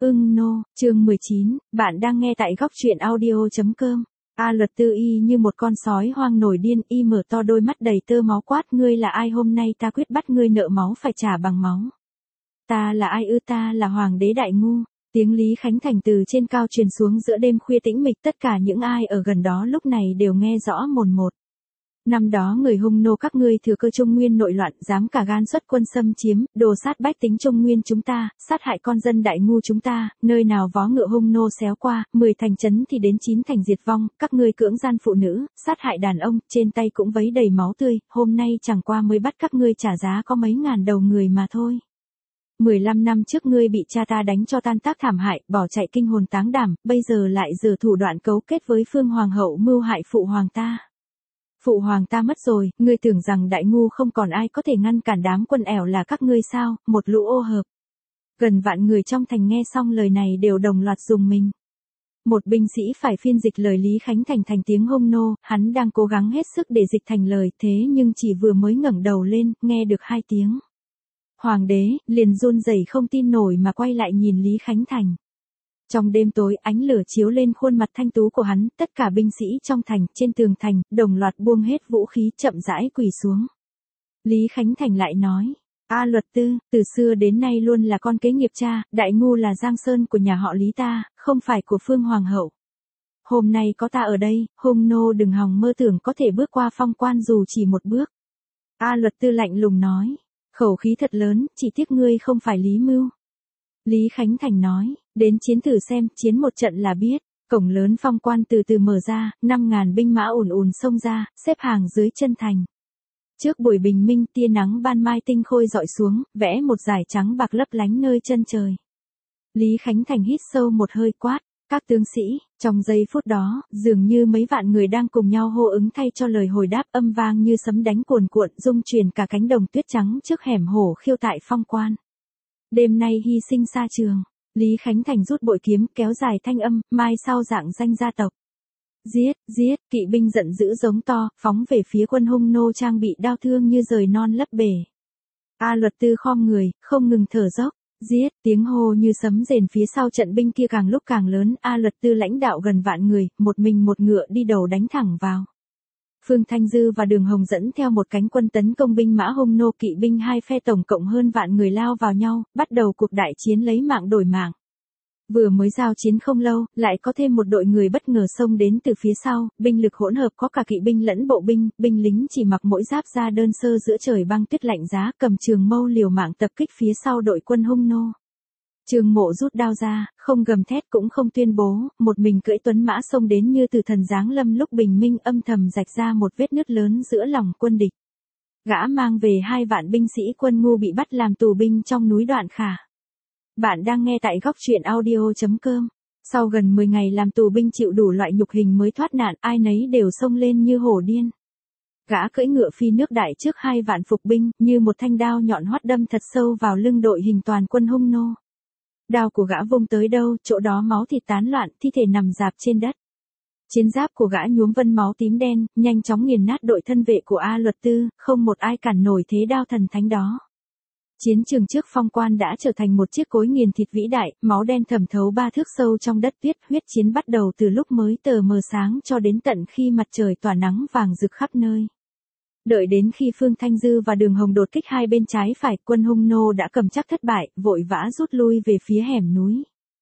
Chương 19, bạn đang nghe tại góc truyện audio.com. A Luật Tư y như một con sói hoang nổi điên, y mở to đôi mắt đầy tơ máu quát: ngươi là ai? Hôm nay ta quyết bắt ngươi nợ máu phải trả bằng máu. Ta là ai ư? Ta là Hoàng đế Đại Ngu. Tiếng Lý Khánh Thành từ trên cao truyền xuống giữa đêm khuya tĩnh mịch, tất cả những ai ở gần đó lúc này đều nghe rõ mồn một. Năm đó người Hung nô các ngươi thừa cơ Trung Nguyên nội loạn, dám cả gan xuất quân xâm chiếm, đồ sát bách tính Trung Nguyên chúng ta, sát hại con dân Đại Ngu chúng ta, nơi nào vó ngựa Hung nô xéo qua, 10 thành trấn thì đến 9 thành diệt vong, các ngươi cưỡng gian phụ nữ, sát hại đàn ông, trên tay cũng vấy đầy máu tươi, hôm nay chẳng qua mới bắt các ngươi trả giá có mấy ngàn đầu người mà thôi. 15 năm trước ngươi bị cha ta đánh cho tan tác thảm hại, bỏ chạy kinh hồn táng đảm, bây giờ lại giở thủ đoạn cấu kết với Phương Hoàng hậu mưu hại phụ hoàng ta. Phụ hoàng ta mất rồi, ngươi tưởng rằng Đại Ngu không còn ai có thể ngăn cản đám quân ẻo là các ngươi sao? Một lũ ô hợp. Gần vạn người trong thành nghe xong lời này đều đồng loạt rùng mình. Một binh sĩ phải phiên dịch lời Lý Khánh Thành thành tiếng Hung nô, hắn đang cố gắng hết sức để dịch thành lời, thế nhưng chỉ vừa mới ngẩng đầu lên, nghe được 2 tiếng. Hoàng đế liền run rẩy không tin nổi mà quay lại nhìn Lý Khánh Thành. Trong đêm tối, ánh lửa chiếu lên khuôn mặt thanh tú của hắn, tất cả binh sĩ trong thành, trên tường thành, đồng loạt buông hết vũ khí, chậm rãi quỳ xuống. Lý Khánh Thành lại nói: A Luật Tư, từ xưa đến nay luôn là con kế nghiệp cha, Đại Ngu là giang sơn của nhà họ Lý ta, không phải của Phương Hoàng hậu. Hôm nay có ta ở đây, Hung nô đừng hòng mơ tưởng có thể bước qua phong quan dù chỉ một bước. A Luật Tư lạnh lùng nói, khẩu khí thật lớn, chỉ tiếc ngươi không phải Lý Mưu. Lý Khánh Thành nói, đến chiến thử xem, chiến một trận là biết. Cổng lớn phong quan từ từ mở ra, 5.000 binh mã ùn ùn xông ra, xếp hàng dưới chân thành. Trước buổi bình minh, tia nắng ban mai tinh khôi rọi xuống, vẽ một dải trắng bạc lấp lánh nơi chân trời. Lý Khánh Thành hít sâu một hơi quát, các tướng sĩ, trong giây phút đó, dường như mấy vạn người đang cùng nhau hô ứng thay cho lời hồi đáp, âm vang như sấm đánh cuồn cuộn, rung truyền cả cánh đồng tuyết trắng trước hẻm hổ khiêu tại phong quan. Đêm nay hy sinh xa trường, Lý Khánh Thành rút bội kiếm, kéo dài thanh âm, mai sau dạng danh gia tộc. Giết, giết, kỵ binh giận dữ giống to, phóng về phía quân Hung nô trang bị đao thương như rời non lấp bể. A Luật Tư khom người, không ngừng thở dốc. Giết, tiếng hô như sấm rền phía sau trận binh kia càng lúc càng lớn, A Luật Tư lãnh đạo gần vạn người, một mình một ngựa đi đầu đánh thẳng vào. Phương Thanh Dư và Đường Hồng dẫn theo một cánh quân tấn công binh mã Hung nô, kỵ binh hai phe tổng cộng hơn vạn người lao vào nhau, bắt đầu cuộc đại chiến lấy mạng đổi mạng. Vừa mới giao chiến không lâu, lại có thêm một đội người bất ngờ xông đến từ phía sau, binh lực hỗn hợp có cả kỵ binh lẫn bộ binh, binh lính chỉ mặc mỗi giáp da đơn sơ giữa trời băng tuyết lạnh giá, cầm trường mâu liều mạng tập kích phía sau đội quân Hung nô. Trương Mộ rút đao ra, không gầm thét cũng không tuyên bố, một mình cưỡi tuấn mã xông đến như từ thần giáng lâm lúc bình minh, âm thầm rạch ra một vết nứt lớn giữa lòng quân địch. Gã mang về 2 vạn binh sĩ quân Ngu bị bắt làm tù binh trong núi Đoạn Khả. Bạn đang nghe tại góc truyện audio.com. Sau gần 10 ngày làm tù binh chịu đủ loại nhục hình mới thoát nạn, ai nấy đều xông lên như hổ điên. Gã cưỡi ngựa phi nước đại trước 2 vạn phục binh, như một thanh đao nhọn hoắt đâm thật sâu vào lưng đội hình toàn quân Hung nô. Đao của gã vung tới đâu, chỗ đó máu thịt tán loạn, thi thể nằm rạp trên đất. Chiến giáp của gã nhuốm vân máu tím đen, nhanh chóng nghiền nát đội thân vệ của A Luật Tư, không một ai cản nổi thế đao thần thánh đó. Chiến trường trước phong quan đã trở thành một chiếc cối nghiền thịt vĩ đại, máu đen thẩm thấu 3 thước sâu trong đất tuyết, huyết chiến bắt đầu từ lúc mới tờ mờ sáng cho đến tận khi mặt trời tỏa nắng vàng rực khắp nơi. Đợi đến khi Phương Thanh Dư và Đường Hồng đột kích hai bên trái phải, quân Hung nô đã cầm chắc thất bại, vội vã rút lui về phía hẻm núi.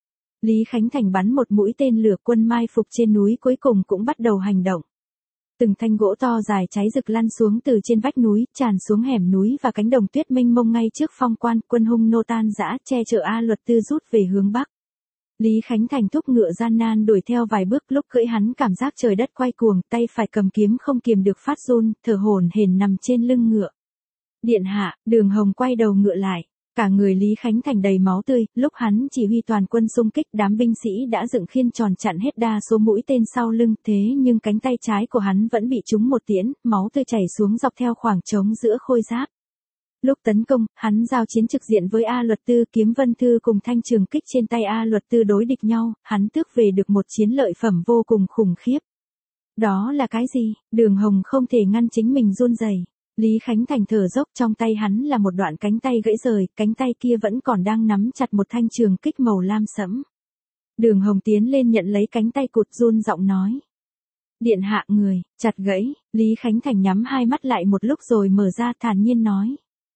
Lý Khánh Thành bắn một mũi tên lửa, quân mai phục trên núi cuối cùng cũng bắt đầu hành động. Từng thanh gỗ to dài cháy rực lăn xuống từ trên vách núi, tràn xuống hẻm núi và cánh đồng tuyết mênh mông ngay trước phong quan, quân Hung nô tan rã, che chở A Luật Tư rút về hướng bắc. Lý Khánh Thành thúc ngựa gian nan đuổi theo vài bước, lúc cưỡi hắn cảm giác trời đất quay cuồng, tay phải cầm kiếm không kiềm được phát run, thở hổn hển nằm trên lưng ngựa. Điện hạ, Đường Hồng quay đầu ngựa lại. Cả người Lý Khánh Thành đầy máu tươi, lúc hắn chỉ huy toàn quân xung kích, đám binh sĩ đã dựng khiên tròn chặn hết đa số mũi tên sau lưng, thế nhưng cánh tay trái của hắn vẫn bị trúng một tiễn, máu tươi chảy xuống dọc theo khoảng trống giữa khôi giáp. Lúc tấn công, hắn giao chiến trực diện với A Luật Tư, kiếm vân thư cùng thanh trường kích trên tay A Luật Tư đối địch nhau, hắn tước về được một chiến lợi phẩm vô cùng khủng khiếp. Đó là cái gì? Đường Hồng không thể ngăn chính mình run rẩy. Lý Khánh Thành thở dốc, trong tay hắn là một đoạn cánh tay gãy rời, cánh tay kia vẫn còn đang nắm chặt một thanh trường kích màu lam sẫm. Đường Hồng tiến lên nhận lấy cánh tay cụt, run giọng nói. Điện hạ người, chặt gãy. Lý Khánh Thành nhắm hai mắt lại một lúc rồi mở ra, thản nhiên nói.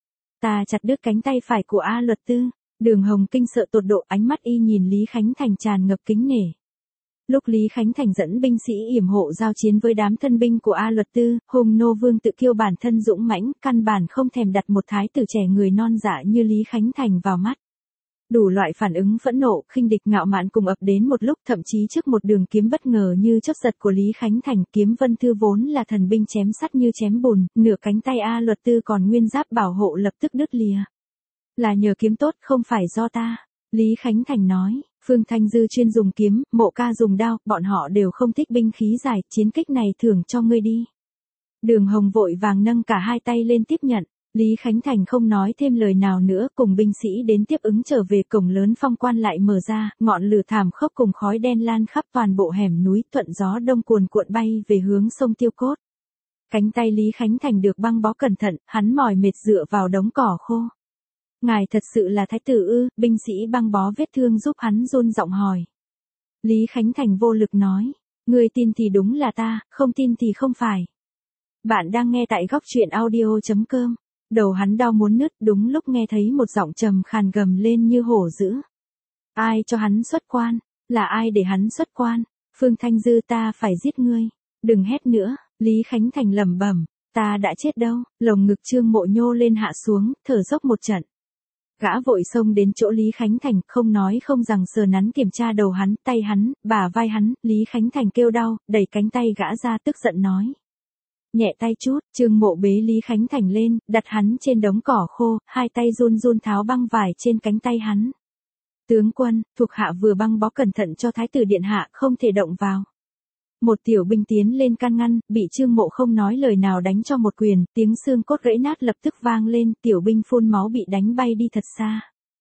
Ta chặt đứt cánh tay phải của A Luật Tư. Đường Hồng kinh sợ tột độ, ánh mắt y nhìn Lý Khánh Thành tràn ngập kính nể. Lúc Lý Khánh Thành dẫn binh sĩ yểm hộ giao chiến với đám thân binh của A Luật Tư, Hùng Nô Vương tự kiêu bản thân dũng mãnh, căn bản không thèm đặt một thái tử trẻ người non dạ như Lý Khánh Thành vào mắt. Đủ loại phản ứng phẫn nộ, khinh địch ngạo mạn cùng ập đến một lúc, thậm chí trước một đường kiếm bất ngờ như chớp giật của Lý Khánh Thành, kiếm Vân Thư vốn là thần binh chém sắt như chém bùn, nửa cánh tay A Luật Tư còn nguyên giáp bảo hộ lập tức đứt lìa. Là nhờ kiếm tốt, không phải do ta. Lý Khánh Thành nói. Phương Thanh Dư chuyên dùng kiếm, Mộ Ca dùng đao, bọn họ đều không thích binh khí dài, chiến kích này thưởng cho ngươi đi. Đường Hồng vội vàng nâng cả hai tay lên tiếp nhận. Lý Khánh Thành không nói thêm lời nào nữa, cùng binh sĩ đến tiếp ứng trở về. Cổng lớn Phong Quan lại mở ra, ngọn lửa thảm khốc cùng khói đen lan khắp toàn bộ hẻm núi, thuận gió đông cuồn cuộn bay về hướng sông Tiêu Cốt. Cánh tay Lý Khánh Thành được băng bó cẩn thận, hắn mỏi mệt dựa vào đống cỏ khô. Ngài thật sự là thái tử ư? Binh sĩ băng bó vết thương giúp hắn, run giọng hỏi. Lý Khánh Thành vô lực nói. Người tin thì đúng là ta, không tin thì không phải. Bạn đang nghe tại góc truyện audio.com. Đầu hắn đau muốn nứt, đúng lúc nghe thấy một giọng trầm khàn gầm lên như hổ dữ. Ai cho hắn xuất quan? Là ai để hắn xuất quan? Phương Thanh Dư, ta phải giết ngươi. Đừng hét nữa. Lý Khánh Thành lẩm bẩm. Ta đã chết đâu? Lồng ngực Trương Mộ nhô lên hạ xuống, thở dốc một trận. Gã vội xông đến chỗ Lý Khánh Thành, không nói không rằng sờ nắn kiểm tra đầu hắn, tay hắn, bả vai hắn. Lý Khánh Thành kêu đau, đẩy cánh tay gã ra, tức giận nói. Nhẹ tay chút. Trương Mộ bế Lý Khánh Thành lên, đặt hắn trên đống cỏ khô, hai tay run run tháo băng vải trên cánh tay hắn. Tướng quân, thuộc hạ vừa băng bó cẩn thận cho thái tử điện hạ, không thể động vào. Một tiểu binh tiến lên can ngăn, bị Trương Mộ không nói lời nào đánh cho một quyền, tiếng xương cốt gãy nát lập tức vang lên, tiểu binh phun máu bị đánh bay đi thật xa.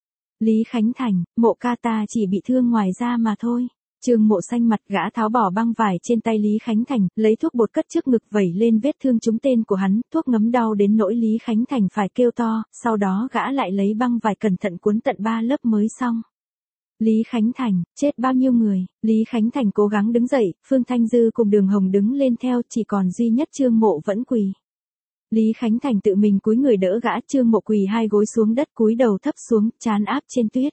Lý Khánh Thành, Mộ ca, ta chỉ bị thương ngoài da mà thôi. Trương Mộ xanh mặt, gã tháo bỏ băng vải trên tay Lý Khánh Thành, lấy thuốc bột cất trước ngực vẩy lên vết thương trúng tên của hắn, thuốc ngấm đau đến nỗi Lý Khánh Thành phải kêu to, sau đó gã lại lấy băng vải cẩn thận cuốn tận 3 lớp mới xong. Lý Khánh Thành, chết bao nhiêu người? Lý Khánh Thành cố gắng đứng dậy, Phương Thanh Dư cùng Đường Hồng đứng lên theo, chỉ còn duy nhất Trương Mộ vẫn quỳ. Lý Khánh Thành tự mình cúi người đỡ gã, Trương Mộ quỳ hai gối xuống đất, cúi đầu thấp xuống, trán áp trên tuyết.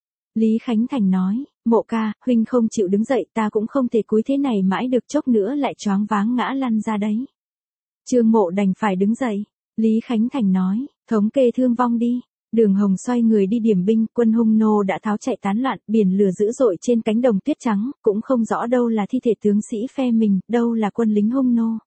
Lý Khánh Thành nói, Mộ ca, huynh không chịu đứng dậy, ta cũng không thể cúi thế này mãi được, chốc nữa lại choáng váng ngã lăn ra đấy. Trương Mộ đành phải đứng dậy. Lý Khánh Thành nói, thống kê thương vong đi. Đường Hồng xoay người đi điểm binh, quân Hung Nô đã tháo chạy tán loạn, biển lửa dữ dội trên cánh đồng tuyết trắng, cũng không rõ đâu là thi thể tướng sĩ phe mình, đâu là quân lính Hung Nô.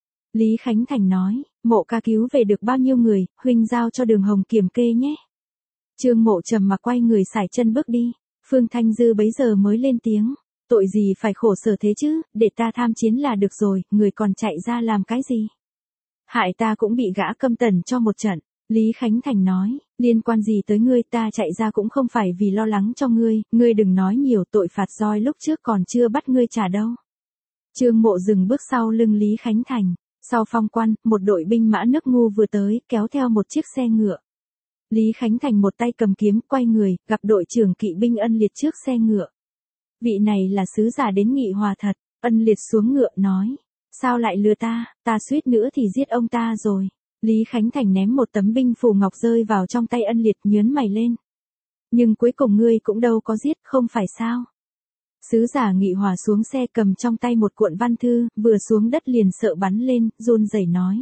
Lý Khánh Thành nói, Mộ ca cứu về được bao nhiêu người, huynh giao cho Đường Hồng kiểm kê nhé. Trương Mộ trầm mặc quay người sải chân bước đi. Phương Thanh Dư bấy giờ mới lên tiếng, tội gì phải khổ sở thế chứ, để ta tham chiến là được rồi, người còn chạy ra làm cái gì? Hại ta cũng bị gã căm tần cho một trận. Lý Khánh Thành nói, liên quan gì tới ngươi, ta chạy ra cũng không phải vì lo lắng cho ngươi đừng nói nhiều, tội phạt roi lúc trước còn chưa bắt ngươi trả đâu. Trương Mộ dừng bước sau lưng Lý Khánh Thành, sau Phong Quan, một đội binh mã nước Ngu vừa tới, kéo theo một chiếc xe ngựa. Lý Khánh Thành một tay cầm kiếm, quay người, gặp đội trưởng kỵ binh Ân Liệt trước xe ngựa. Vị này là sứ giả đến nghị hòa thật. Ân Liệt xuống ngựa nói, sao lại lừa ta suýt nữa thì giết ông ta rồi. Lý Khánh Thành ném một tấm binh phù ngọc rơi vào trong tay Ân Liệt, nhớn mày lên. Nhưng cuối cùng ngươi cũng đâu có giết, không phải sao? Sứ giả Nghị Hòa xuống xe cầm trong tay một cuộn văn thư, vừa xuống đất liền sợ bắn lên, run rẩy nói.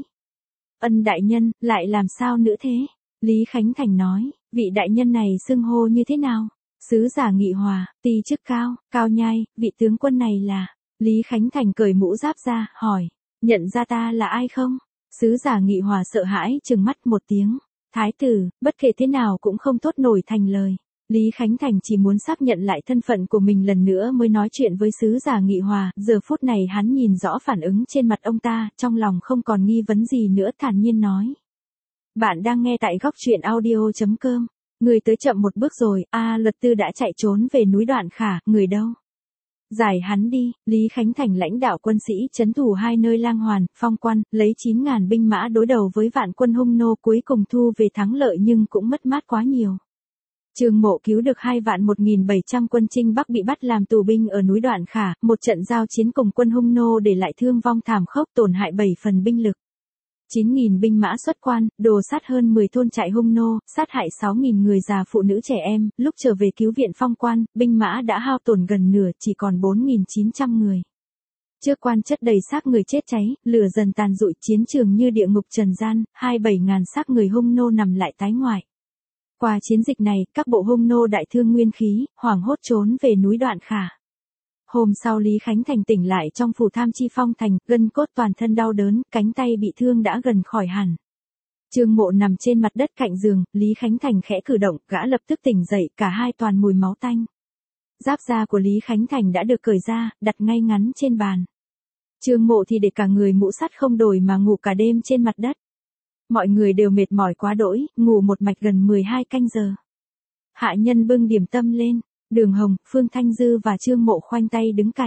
Ân đại nhân, lại làm sao nữa thế? Lý Khánh Thành nói, vị đại nhân này xưng hô như thế nào? Sứ giả Nghị Hòa, ti chức cao, cao nhai, vị tướng quân này là... Lý Khánh Thành cởi mũ giáp ra, hỏi, nhận ra ta là ai không? Sứ giả Nghị Hòa sợ hãi, trừng mắt một tiếng. Thái tử, bất kể thế nào cũng không thốt nổi thành lời. Lý Khánh Thành chỉ muốn xác nhận lại thân phận của mình lần nữa mới nói chuyện với sứ giả Nghị Hòa. Giờ phút này hắn nhìn rõ phản ứng trên mặt ông ta, trong lòng không còn nghi vấn gì nữa, thản nhiên nói. Bạn đang nghe tại góc truyện audio.com. Người tới chậm một bước rồi, Luật Tư đã chạy trốn về núi Đoạn Khả, người đâu? Giải hắn đi, Lý Khánh Thành lãnh đạo quân sĩ trấn thủ hai nơi Lang Hoàn, Phong Quan, lấy 9.000 binh mã đối đầu với vạn quân Hung nô cuối cùng thu về thắng lợi nhưng cũng mất mát quá nhiều. Trương Mộ cứu được 2.1.700 quân Trinh Bắc bị bắt làm tù binh ở núi Đoạn Khả, một trận giao chiến cùng quân Hung nô để lại thương vong thảm khốc tổn hại 7 phần binh lực. 9.000 binh mã xuất quan, đồ sát hơn 10 thôn trại Hung nô, sát hại 6.000 người già phụ nữ trẻ em, lúc trở về cứu viện Phong Quan, binh mã đã hao tổn gần nửa, chỉ còn 4.900 người. Trước quan chất đầy xác người chết cháy, lửa dần tàn rụi, chiến trường như địa ngục trần gian, 27.000 xác người Hung nô nằm lại tái ngoại. Qua chiến dịch này, các bộ Hung nô đại thương nguyên khí, hoảng hốt trốn về núi Đoạn Khả. Hôm sau Lý Khánh Thành tỉnh lại trong phủ Tham Chi Phong thành, gân cốt toàn thân đau đớn, cánh tay bị thương đã gần khỏi hẳn. Trương Mộ nằm trên mặt đất cạnh giường, Lý Khánh Thành khẽ cử động, gã lập tức tỉnh dậy, cả hai toàn mùi máu tanh. Giáp da của Lý Khánh Thành đã được cởi ra, đặt ngay ngắn trên bàn. Trương Mộ thì để cả người mũ sắt không đổi mà ngủ cả đêm trên mặt đất. Mọi người đều mệt mỏi quá đỗi, ngủ một mạch gần 12 canh giờ. Hạ nhân bưng điểm tâm lên, Đường Hồng, Phương Thanh Dư và Trương Mộ khoanh tay đứng cạnh.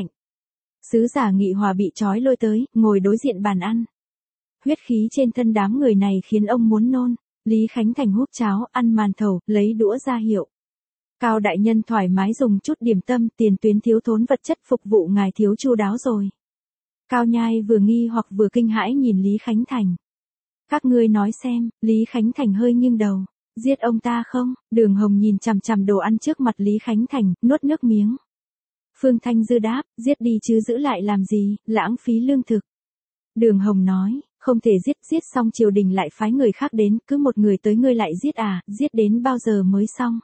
Sứ giả Nghị Hòa bị trói lôi tới, ngồi đối diện bàn ăn. Huyết khí trên thân đám người này khiến ông muốn nôn. Lý Khánh Thành húp cháo, ăn màn thầu, lấy đũa ra hiệu. Cao đại nhân thoải mái dùng chút điểm tâm, tiền tuyến thiếu thốn vật chất phục vụ ngài thiếu chu đáo rồi. Cao Nhai vừa nghi hoặc vừa kinh hãi nhìn Lý Khánh Thành. Các ngươi nói xem, Lý Khánh Thành hơi nghiêng đầu. Giết ông ta không? Đường Hồng nhìn chằm chằm đồ ăn trước mặt Lý Khánh Thành, nuốt nước miếng. Phương Thanh Dư đáp, giết đi chứ giữ lại làm gì, lãng phí lương thực. Đường Hồng nói, không thể giết xong triều đình lại phái người khác đến, cứ một người tới ngươi lại giết à, giết đến bao giờ mới xong.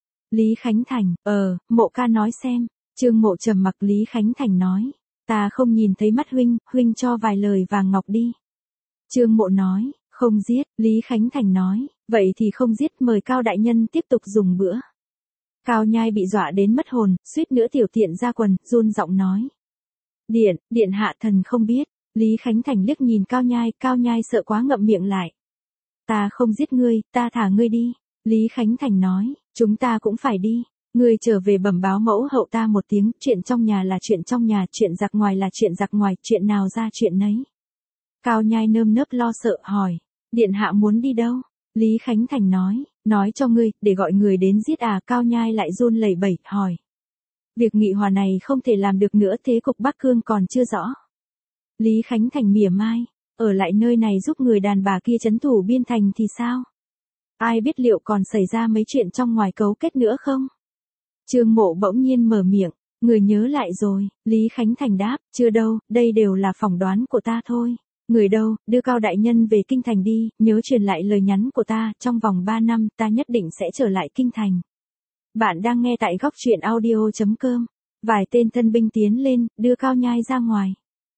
Lý Khánh Thành, Mộ ca nói xem. Trương Mộ trầm mặc. Lý Khánh Thành nói, ta không nhìn thấy mắt huynh cho vài lời vàng ngọc đi. Trương Mộ nói, không giết. Lý Khánh Thành nói, vậy thì không giết, mời Cao đại nhân tiếp tục dùng bữa. Cao Nhai bị dọa đến mất hồn, suýt nữa tiểu tiện ra quần, run giọng nói. Điện hạ thần không biết. Lý Khánh Thành liếc nhìn Cao Nhai sợ quá ngậm miệng lại. Ta không giết ngươi, ta thả ngươi đi. Lý Khánh Thành nói, chúng ta cũng phải đi. Ngươi trở về bẩm báo mẫu hậu ta một tiếng, chuyện trong nhà là chuyện trong nhà, chuyện giặc ngoài là chuyện giặc ngoài, chuyện nào ra chuyện nấy. Cao Nhai nơm nớp lo sợ hỏi, điện hạ muốn đi đâu? Lý Khánh Thành nói cho ngươi, để gọi người đến giết à? Cao Nhai lại run lẩy bẩy, hỏi. Việc Nghị Hòa này không thể làm được nữa, thế cục Bắc Cương còn chưa rõ. Lý Khánh Thành mỉa mai, ở lại nơi này giúp người đàn bà kia trấn thủ biên thành thì sao? Ai biết liệu còn xảy ra mấy chuyện trong ngoài cấu kết nữa không? Trương Mộ bỗng nhiên mở miệng, người nhớ lại rồi. Lý Khánh Thành đáp, chưa đâu, đây đều là phỏng đoán của ta thôi. Người đâu, đưa Cao đại nhân về kinh thành đi, nhớ truyền lại lời nhắn của ta, trong vòng 3 năm ta nhất định sẽ trở lại kinh thành. Bạn đang nghe tại góc truyện audio.com. Vài tên thân binh tiến lên, đưa Cao Nhai ra ngoài.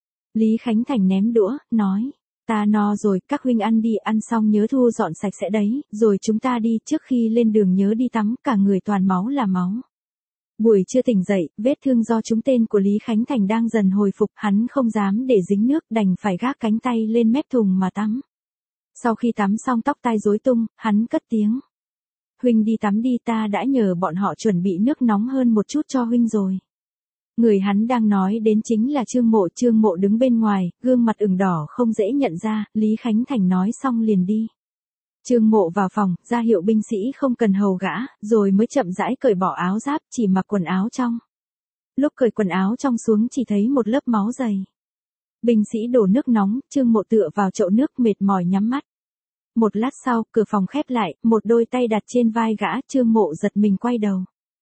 Lý Khánh Thành ném đũa, nói, ta no rồi, các huynh ăn đi, ăn xong nhớ thu dọn sạch sẽ đấy, rồi chúng ta đi, trước khi lên đường nhớ đi tắm, cả người toàn máu là máu. Buổi trưa tỉnh dậy, vết thương do trúng tên của Lý Khánh Thành đang dần hồi phục, hắn không dám để dính nước, đành phải gác cánh tay lên mép thùng mà tắm. Sau khi tắm xong tóc tai rối tung, hắn cất tiếng. Huynh đi tắm đi, ta đã nhờ bọn họ chuẩn bị nước nóng hơn một chút cho huynh rồi. Người hắn đang nói đến chính là Trương Mộ đứng bên ngoài, gương mặt ửng đỏ không dễ nhận ra, Lý Khánh Thành nói xong liền đi. Trương Mộ vào phòng, ra hiệu binh sĩ không cần hầu gã, rồi mới chậm rãi cởi bỏ áo giáp, chỉ mặc quần áo trong. Lúc cởi quần áo trong xuống chỉ thấy một lớp máu dày. Binh sĩ đổ nước nóng, Trương Mộ tựa vào chậu nước mệt mỏi nhắm mắt. Một lát sau, cửa phòng khép lại, một đôi tay đặt trên vai gã, Trương Mộ giật mình quay đầu.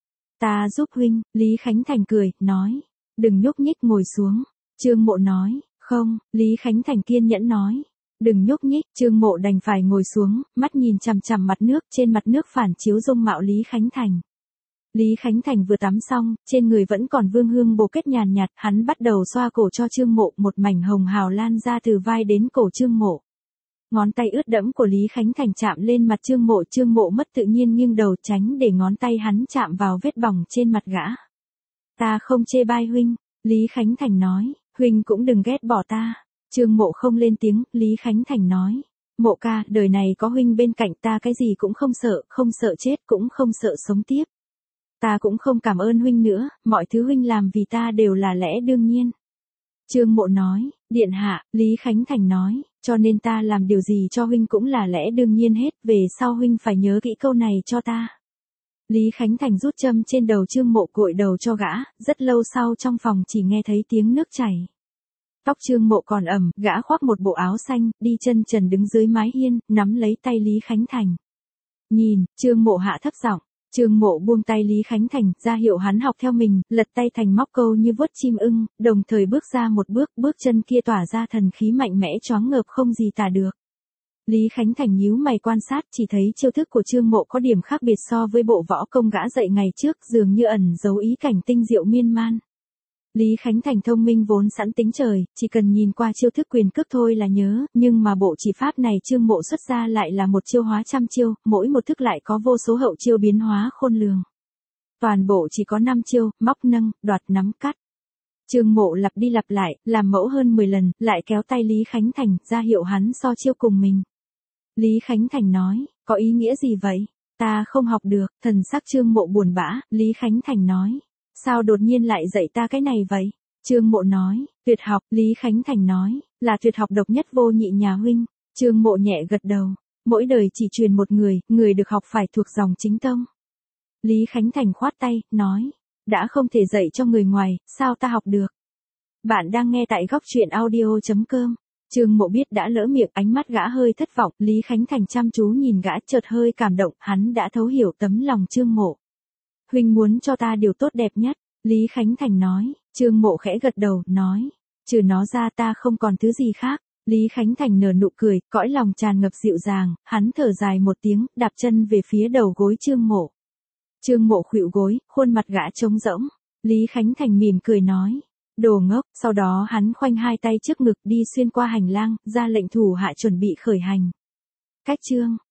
Ta giúp huynh. Lý Khánh Thành cười, nói. Đừng nhúc nhích, ngồi xuống. Trương Mộ nói, không. Lý Khánh Thành kiên nhẫn nói. Đừng nhúc nhích. Trương Mộ đành phải ngồi xuống, mắt nhìn chằm chằm mặt nước, trên mặt nước phản chiếu dung mạo Lý Khánh Thành. Lý Khánh Thành vừa tắm xong, trên người vẫn còn vương hương bồ kết nhàn nhạt, hắn bắt đầu xoa cổ cho Trương Mộ, một mảnh hồng hào lan ra từ vai đến cổ Trương Mộ. Ngón tay ướt đẫm của Lý Khánh Thành chạm lên mặt Trương Mộ mất tự nhiên nghiêng đầu tránh để ngón tay hắn chạm vào vết bỏng trên mặt gã. Ta không chê bai huynh. Lý Khánh Thành nói, huynh cũng đừng ghét bỏ ta. Trương Mộ không lên tiếng, Lý Khánh Thành nói. Mộ ca, đời này có huynh bên cạnh ta cái gì cũng không sợ chết cũng không sợ sống tiếp. Ta cũng không cảm ơn huynh nữa, mọi thứ huynh làm vì ta đều là lẽ đương nhiên. Trương Mộ nói, điện hạ, Lý Khánh Thành nói, cho nên ta làm điều gì cho huynh cũng là lẽ đương nhiên hết, về sau huynh phải nhớ kỹ câu này cho ta. Lý Khánh Thành rút châm trên đầu Trương Mộ cội đầu cho gã, rất lâu sau trong phòng chỉ nghe thấy tiếng nước chảy. Tóc Trương Mộ còn ẩm, gã khoác một bộ áo xanh, đi chân trần đứng dưới mái hiên, nắm lấy tay Lý Khánh Thành. Nhìn, Trương Mộ hạ thấp giọng. Trương Mộ buông tay Lý Khánh Thành, ra hiệu hắn học theo mình, lật tay thành móc câu như vuốt chim ưng, đồng thời bước ra một bước chân kia tỏa ra thần khí mạnh mẽ choáng ngợp không gì tả được. Lý Khánh Thành nhíu mày quan sát, chỉ thấy chiêu thức của Trương Mộ có điểm khác biệt so với bộ võ công gã dạy ngày trước, dường như ẩn giấu ý cảnh tinh diệu miên man. Lý Khánh Thành thông minh vốn sẵn tính trời, chỉ cần nhìn qua chiêu thức quyền cước thôi là nhớ, nhưng mà bộ chỉ pháp này Trương Mộ xuất ra lại là một chiêu hóa trăm chiêu, mỗi một thức lại có vô số hậu chiêu biến hóa khôn lường. Toàn bộ chỉ có 5 chiêu, móc nâng, đoạt nắm cắt. Trương Mộ lặp đi lặp lại, làm mẫu hơn 10 lần, lại kéo tay Lý Khánh Thành, ra hiệu hắn so chiêu cùng mình. Lý Khánh Thành nói, có ý nghĩa gì vậy? Ta không học được, thần sắc Trương Mộ buồn bã, Lý Khánh Thành nói. Sao đột nhiên lại dạy ta cái này vậy? Trương Mộ nói, tuyệt học, Lý Khánh Thành nói, là tuyệt học độc nhất vô nhị nhà huynh. Trương Mộ nhẹ gật đầu, mỗi đời chỉ truyền một người được học phải thuộc dòng chính tông. Lý Khánh Thành khoát tay, nói, đã không thể dạy cho người ngoài, sao ta học được? Bạn đang nghe tại góc truyện audio.com. Trương Mộ biết đã lỡ miệng, ánh mắt gã hơi thất vọng, Lý Khánh Thành chăm chú nhìn gã chợt hơi cảm động, hắn đã thấu hiểu tấm lòng Trương Mộ. Huynh muốn cho ta điều tốt đẹp nhất, Lý Khánh Thành nói. Trương Mộ khẽ gật đầu, nói, trừ nó ra ta không còn thứ gì khác. Lý Khánh Thành nở nụ cười, cõi lòng tràn ngập dịu dàng, hắn thở dài một tiếng, đạp chân về phía đầu gối Trương Mộ. Trương Mộ khuỵu gối, khuôn mặt gã trống rỗng. Lý Khánh Thành mỉm cười nói, đồ ngốc, sau đó hắn khoanh hai tay trước ngực đi xuyên qua hành lang, ra lệnh thủ hạ chuẩn bị khởi hành. Cách chương